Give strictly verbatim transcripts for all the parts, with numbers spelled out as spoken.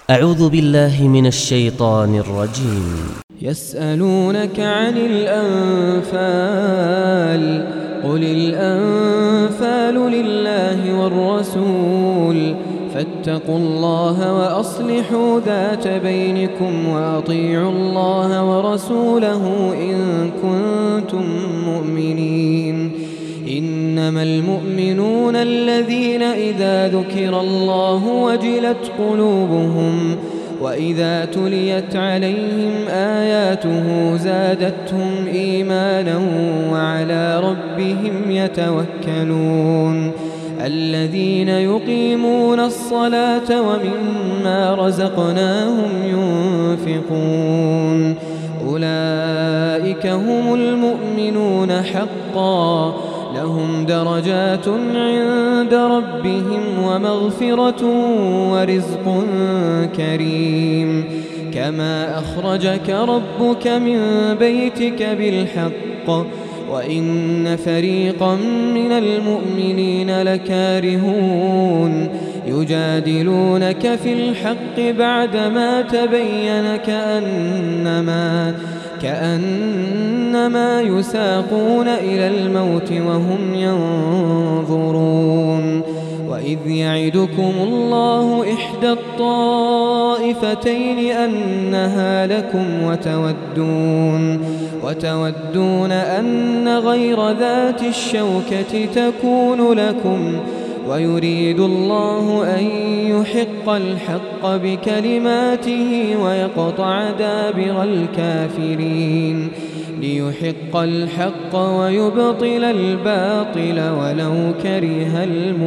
أعوذ بالله من الشيطان الرجيم. يسألونك عن الأنفال قل الأنفال لله والرسول فاتقوا الله وأصلحوا ذات بينكم وأطيعوا الله ورسوله إن كنتم مؤمنين. إنما المؤمنون الذين إذا ذكر الله وجلت قلوبهم وإذا تليت عليهم آياته زادتهم إيمانا وعلى ربهم يتوكلون. الذين يقيمون الصلاة ومما رزقناهم ينفقون أولئك هم المؤمنون حقا لهم درجات عند ربهم ومغفرة ورزق كريم. كما أخرجك ربك من بيتك بالحق وإن فريقا من المؤمنين لكارهون يجادلونك في الحق بعدما تبين كأنما كأنما يساقون إلى الموت وهم ينظرون. وإذ يعدكم الله إحدى الطائفتين أنها لكم وتودون وتودون أن غير ذات الشوكة تكون لكم ويريد الله أن يحق الحق بكلماته ويقطع دابر الكافرين ليحق الحق ويبطل الباطل ولو كره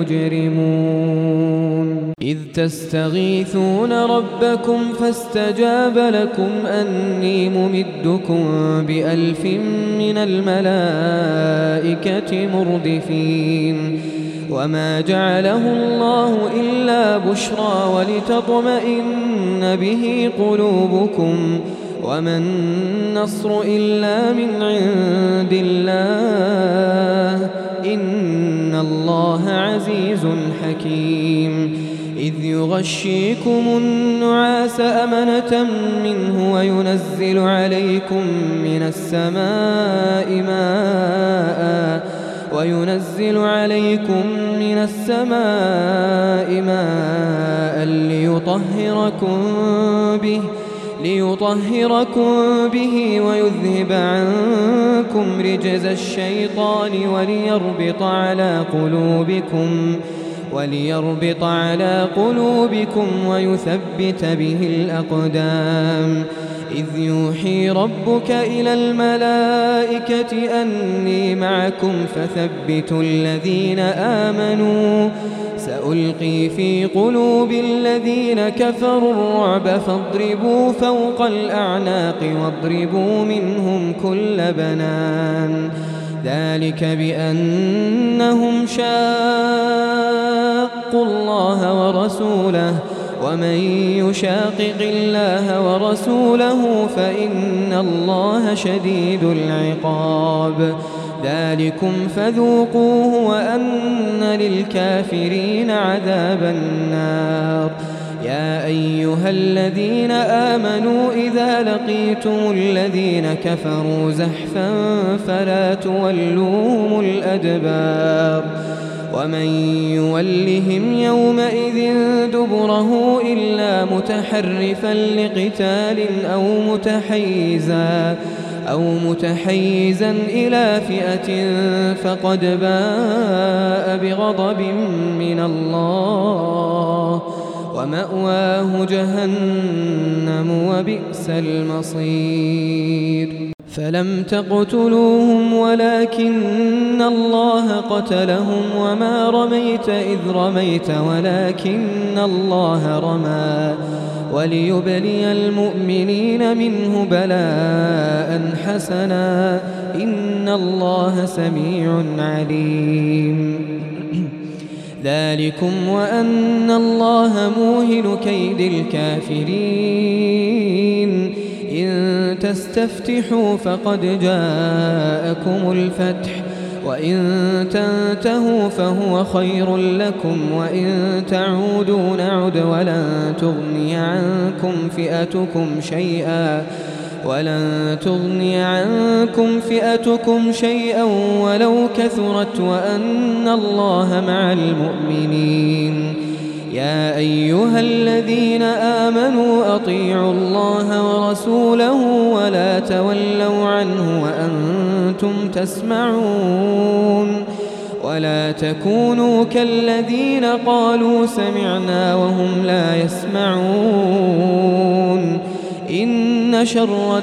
المجرمون. إذ تستغيثون ربكم فاستجاب لكم أني ممدكم بألف من الملائكة مردفين. وما جعله الله إلا بشرى ولتطمئن به قلوبكم وما النصر إلا من عند الله إن الله عزيز حكيم. إذ يغشيكم النعاس أمنة منه وينزل عليكم من السماء ماء وينزل عليكم من السماء ماء ليطهركم به ليطهركم به ويذهب عنكم رجز الشيطان وليربط على قلوبكم وليربط على قلوبكم ويثبت به الأقدام. إذ يوحي ربك إلى الملائكة أني معكم فثبتوا الذين آمنوا سألقي في قلوب الذين كفروا الرعب فاضربوا فوق الأعناق واضربوا منهم كل بنان. ذلك بأنهم شاقوا الله ورسوله ومن يشاقق الله ورسوله فإن الله شديد العقاب. ذلكم فذوقوه وأن للكافرين عذاب النار. يا أيها الذين آمنوا إذا لقيتم الذين كفروا زحفا فلا تولوهم الأدبار. ومن يولهم يومئذ دبره إلا متحرفا لقتال أو متحيزا أو متحيزا إلى فئة فقد باء بغضب من الله ومأواه جهنم وبئس المصير. فلم تقتلوهم ولكن الله قتلهم وما رميت إذ رميت ولكن الله رمى وليبلي المؤمنين منه بلاء حسنا إن الله سميع عليم. ذلكم وأن الله موهن كيد الكافرين. إن تستفتحوا فقد جاءكم الفتح وإن تنتهوا فهو خير لكم وإن تعودوا نعد ولن تغني عنكم فئتكم شيئا ولن تغني عنكم فئتكم شيئا ولو كثرت وأن الله مع المؤمنين. يا أيها الذين آمنوا أطيعوا الله ورسوله ولا تولوا عنه وأنتم تسمعون ولا تكونوا كالذين قالوا سمعنا وهم لا يسمعون. إن شر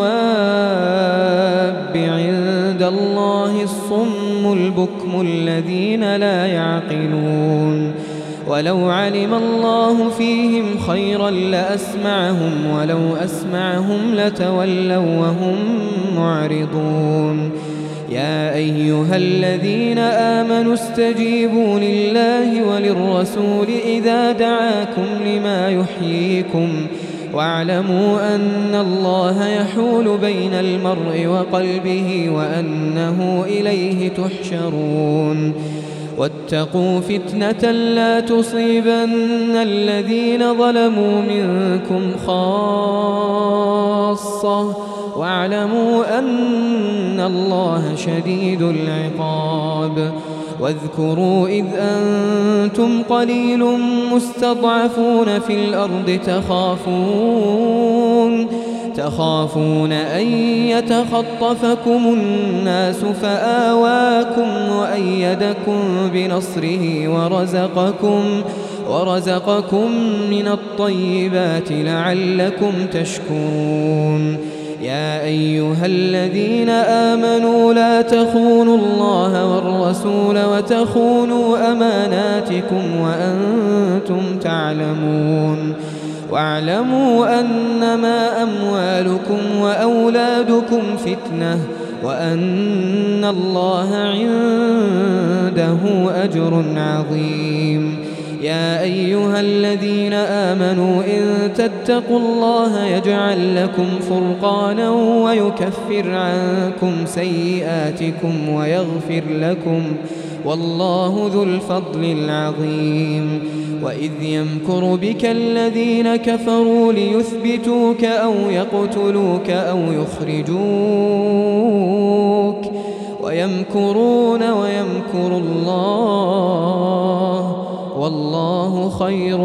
الدواب عند الله الصم البكم الذين لا يعقلون. ولو علم الله فيهم خيرا لأسمعهم ولو أسمعهم لتولوا وهم معرضون. يا أيها الذين آمنوا استجيبوا لله وللرسول إذا دعاكم لما يحييكم واعلموا أن الله يحول بين المرء وقلبه وأنه إليه تحشرون. واتقوا فتنة لا تصيبن الذين ظلموا منكم خاصة واعلموا أن الله شديد العقاب. واذكروا إذ أنتم قليل مستضعفون في الأرض تخافون تخافون أن يتخطفكم الناس فآواكم وأيدكم بنصره ورزقكم ورزقكم من الطيبات لعلكم تشكرون. يا أيها الذين آمنوا لا تخونوا الله والرسول وتخونوا أماناتكم وأنتم تعلمون. واعلموا أنما أموالكم وأولادكم فتنة وأن الله عنده أجر عظيم. يا أيها الذين آمنوا إن تتقوا الله يجعل لكم فرقانا ويكفر عنكم سيئاتكم ويغفر لكم والله ذو الفضل العظيم. وإذ يمكر بك الذين كفروا ليثبتوك أو يقتلوك أو يخرجوك ويمكرون ويمكر الله والله خير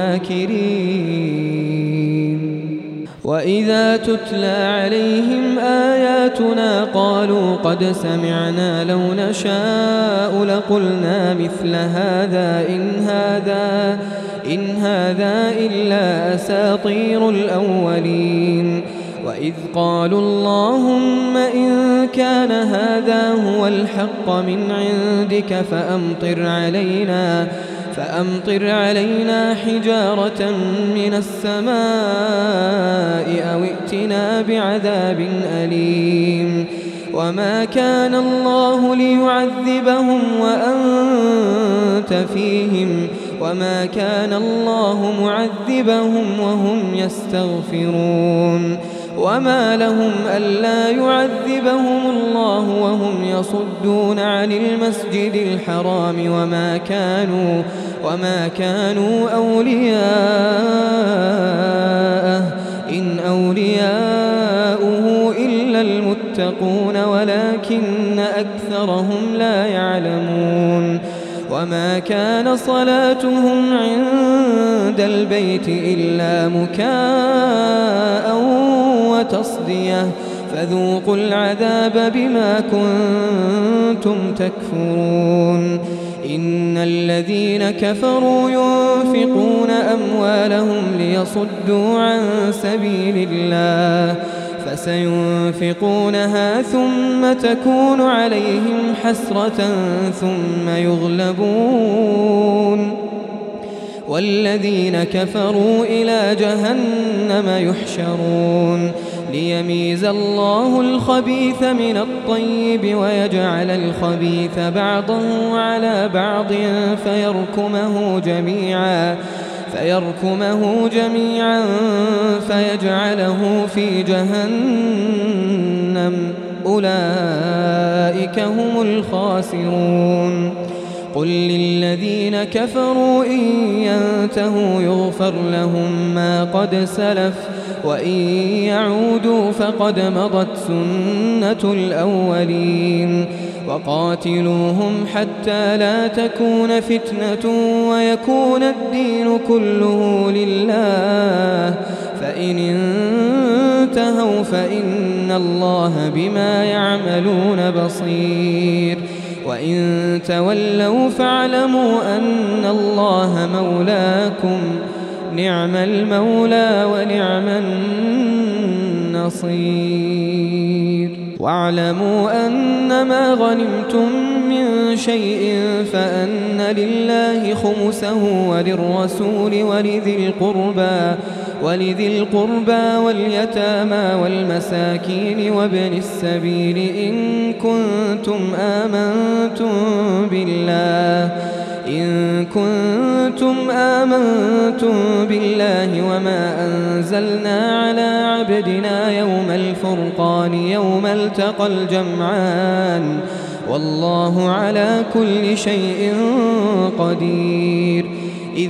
الماكرين. وإذا تتلى عليهم آياتنا قالوا قد سمعنا لو نشاء لقلنا مثل هذا إن هذا إن هذا إلا أساطير الأولين. وإذ قالوا اللهم إن كان هذا هو الحق من عندك فأمطر علينا فأمطر علينا حجارة من السماء أو ائتنا بعذاب أليم. وما كان الله ليعذبهم وأنت فيهم وما كان الله معذبهم وهم يستغفرون. وما لهم ألا يعذبهم الله وهم يصدون عن المسجد الحرام وما كانوا وما كانوا أولياءه إن أولياؤه إلا المتقون ولكن أكثرهم لا يعلمون. وما كان صلاتهم عند البيت إلا مكاء وتصدية فذوقوا العذاب بما كنتم تكفرون. إن الذين كفروا ينفقون أموالهم ليصدوا عن سبيل الله فسينفقونها ثم تكون عليهم حسرة ثم يغلبون والذين كفروا إلى جهنم يحشرون ليميز الله الخبيث من الطيب ويجعل الخبيث بعضه على بعض فيركمه جميعا فيركمه جميعا فيجعله في جهنم أولئك هم الخاسرون. قل للذين كفروا إن ينتهوا يغفر لهم ما قد سلف وإن يعودوا فقد مضت سنة الأولين. وقاتلوهم حتى لا تكون فتنة ويكون الدين كله لله، فإن انتهوا فإن الله بما يعملون بصير. وإن تولوا فاعلموا أن الله مولاكم، نعم المولى ونعم النصير. واعلموا أنما غنمتم من شيء فأن لله خمسه وللرسول ولذي القربى ولذي القربى واليتامى والمساكين وابن السبيل إن كنتم آمنتم بالله إن كنتم آمنتم بالله وما أنزلنا على عبدنا يوم الفرقان يوم التقى الجمعان والله على كل شيء قدير. إذ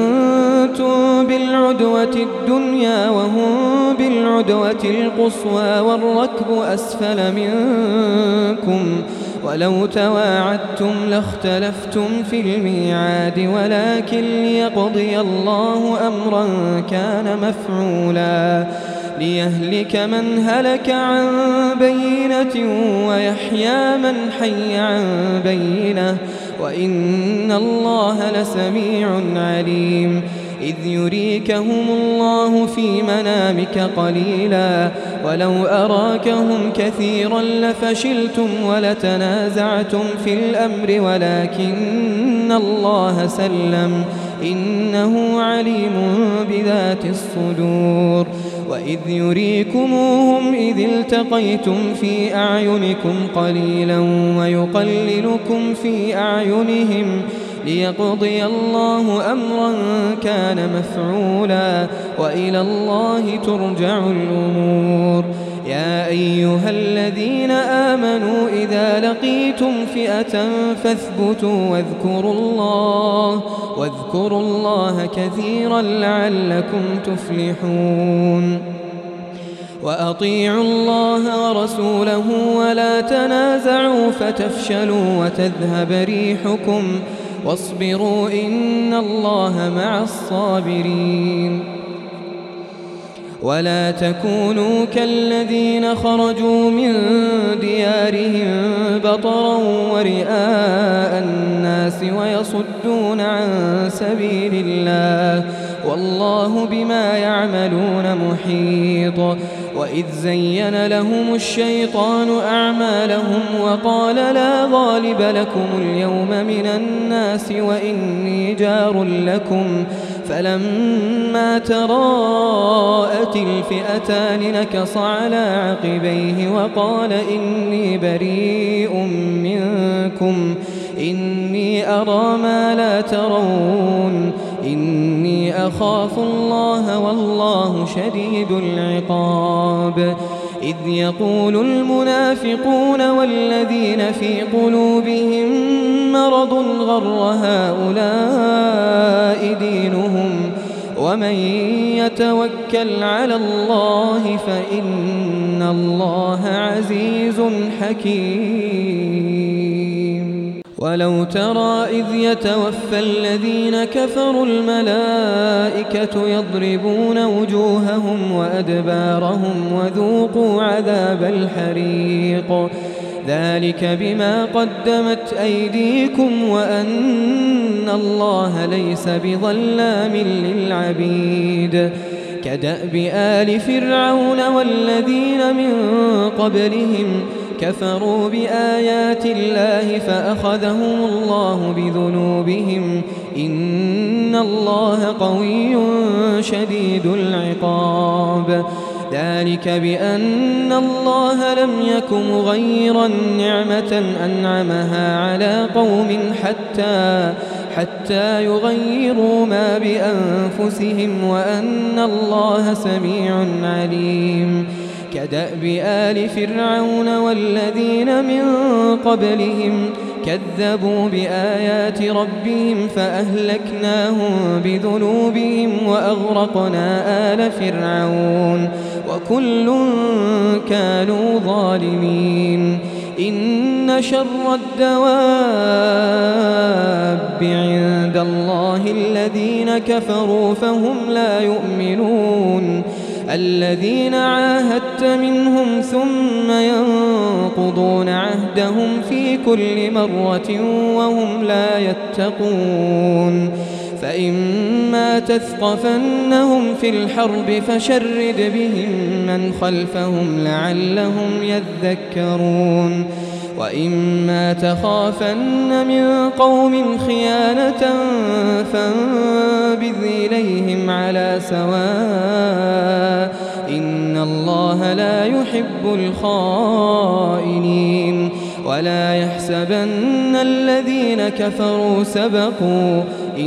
أنتم بالعدوة الدنيا وهم بالعدوة القصوى والركب أسفل منكم ولو تواعدتم لاختلفتم في الميعاد ولكن ليقضي الله أمرا كان مفعولا ليهلك من هلك عن بينة ويحيى من حي عن بينة وإن الله لسميع عليم. إذ يريكهم الله في منامك قليلا ولو أراكهم كثيرا لفشلتم ولتنازعتم في الأمر ولكن الله سلم إنه عليم بذات الصدور. وإذ يريكموهم إذ التقيتم في أعينكم قليلا ويقللكم في أعينهم ليقضي الله أمرا كان مفعولا وإلى الله ترجع الأمور. يا أيها الذين آمنوا إذا لقيتم فئة فاثبتوا واذكروا الله واذكروا الله كثيرا لعلكم تفلحون. وأطيعوا الله ورسوله ولا تنازعوا فتفشلوا وتذهب ريحكم واصبروا إن الله مع الصابرين. ولا تكونوا كالذين خرجوا من ديارهم بطرا ورئاء الناس ويصدون عن سبيل الله والله بما يعملون محيط. وإذ زين لهم الشيطان أعمالهم وقال لا غالب لكم اليوم من الناس وإني جار لكم فلما تراءت الفئتان نكص على عقبيه وقال إني بريء منكم إني أرى ما لا ترون إني أخاف الله والله شديد العقاب. إذ يقول المنافقون والذين في قلوبهم مرض غر هؤلاء دينهم ومن يتوكل على الله فإن الله عزيز حكيم. ولو ترى إذ يتوفى الذين كفروا الملائكة يضربون وجوههم وأدبارهم وذوقوا عذاب الحريق ذلك بما قدمت أيديكم وأن الله ليس بظلام للعبيد. كدأب آل فرعون والذين من قبلهم كفروا بآيات الله فأخذهم الله بذنوبهم إن الله قوي شديد العقاب. ذلك بأن الله لم يك مغيرا نعمة أنعمها على قوم حتى حتى يغيروا ما بأنفسهم وأن الله سميع عليم. كدأب آل فرعون والذين من قبلهم كذبوا بآيات ربهم فأهلكناهم بذنوبهم وأغرقنا آل فرعون وكل كانوا ظالمين. إن شر الدواب عند الله الذين كفروا فهم لا يؤمنون الذين عاهدت منهم ثم ينقضون عهدهم في كل مرة وهم لا يتقون. فإما تثقفنهم في الحرب فشرد بهم من خلفهم لعلهم يذكرون. وإما تخافن من قوم خيانة فانبذ إليهم على سواء إن الله لا يحب الخائنين. ولا يحسبن الذين كفروا سبقوا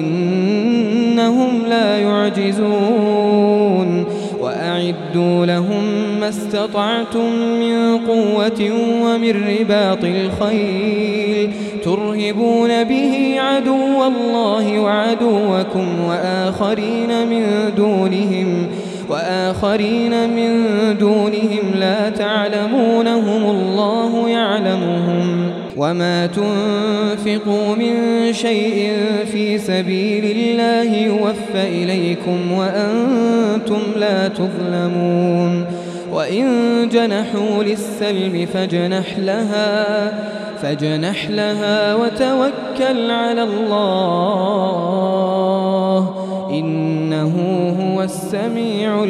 إنهم لا يعجزون. وأعدوا لهم ما استطعتم من قوة ومن رباط الخيل ترهبون به عدو الله وعدوكم وآخرين من دونهم وآخرين من دونهم لا تعلمونهم الله يعلمهم. وما تنفقوا من شيء في سبيل الله يوفى إليكم وأنتم لا تظلمون. وإن جنحوا للسلم فاجنح لها فاجنح لها وتوكل على الله إنه هو السميع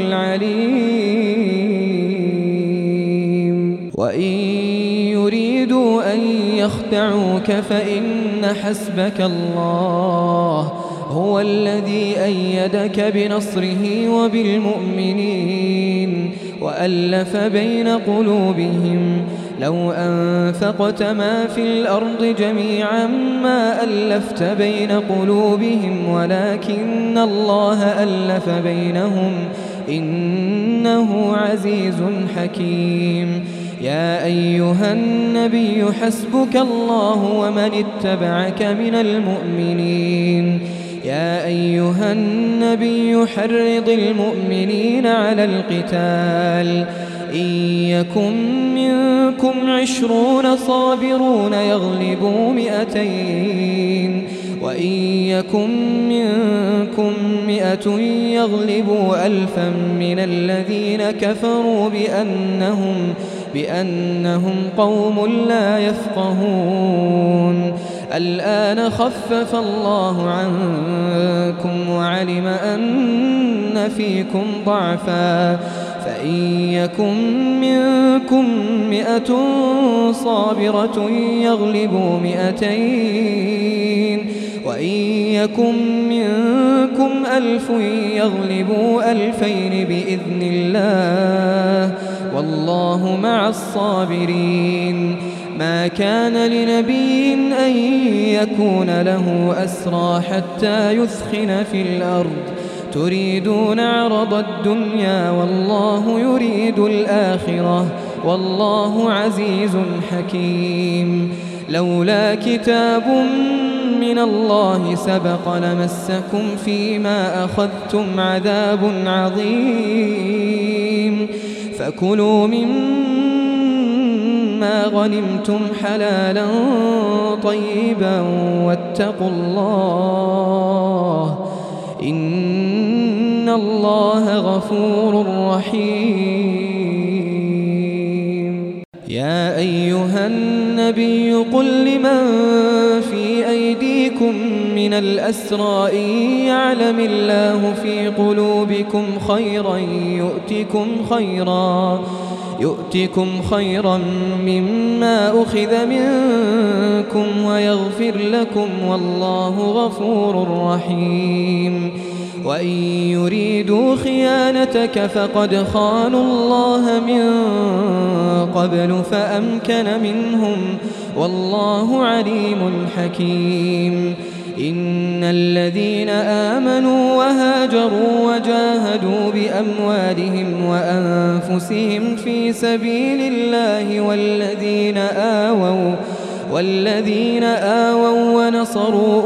العليم. وإن يريدوا أن يخدعوك فإن حسبك الله هو الذي أيدك بنصره وبالمؤمنين وألف بين قلوبهم لو أنفقت ما في الأرض جميعا ما ألفت بين قلوبهم ولكن الله ألف بينهم إنه عزيز حكيم. يا أيها النبي حسبك الله ومن اتبعك من المؤمنين. يا أيها النبي حرض المؤمنين على القتال إن يكن منكم عشرون صابرون يغلبوا مئتين وإن يكن منكم مئة يغلبوا ألفا من الذين كفروا بأنهم بأنهم قوم لا يفقهون. الآن خفف الله عنكم وعلم أن فيكم ضعفا فإن يكن منكم مئة صابرة يغلبوا مئتين وإن يكن منكم ألف يغلبوا ألفين بإذن الله والله مع الصابرين. ما كان لنبي أن يكون له أسرى حتى يثخن في الأرض تريدون عرض الدنيا والله يريد الآخرة والله عزيز حكيم. لولا كتاب من الله سبق لمسكم فيما أخذتم عذاب عظيم. فكلوا مما غنمتم حلالا طيبا واتقوا الله إن الله غفور رحيم. يا أيها النبي قل لمن في أيديكم من الأسرى إن يعلم الله في قلوبكم خيرا يؤتكم خيرا يؤتكم خيرا مما أخذ منكم ويغفر لكم والله غفور رحيم. وإن يريدوا خيانتك فقد خانوا الله من قبل فأمكن منهم والله عليم حكيم. إن الذين آمنوا وهاجروا وجاهدوا بأموالهم وأنفسهم في سبيل الله والذين آووا والذين آووا ونصروا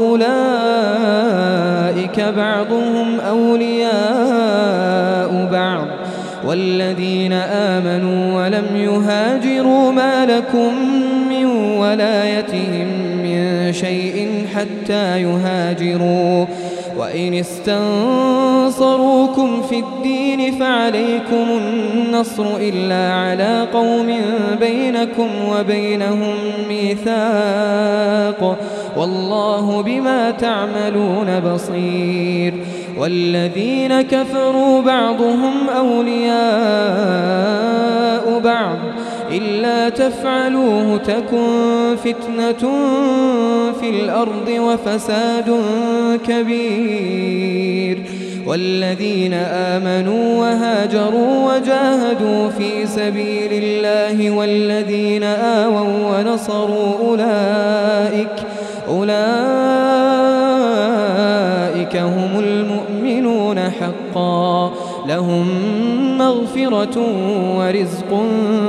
أولئك بعضهم أولياء بعض والذين آمنوا ولم يهاجروا ما لكم من ولايتهم من شيء حتى يهاجروا وإن استنصروكم في الدين فعليكم النصر إلا على قوم بينكم وبينهم ميثاق والله بما تعملون بصير والذين كفروا بعضهم أولياء بعض إلا تفعلوه تكن فتنة في الأرض وفساد كبير والذين آمنوا وهاجروا وجاهدوا في سبيل الله والذين آووا ونصروا أولئك أولئك هم المؤمنون حقا لهم مغفرة ورزق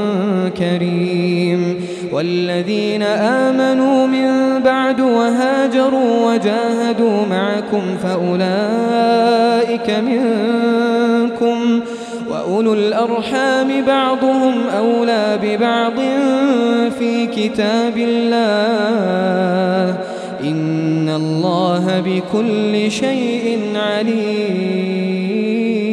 كريم والذين آمنوا من بعد وهاجروا وجاهدوا معكم فأولئك منكم وأولو الأرحام بعضهم أولى ببعض في كتاب الله إن الله بكل شيء عليم.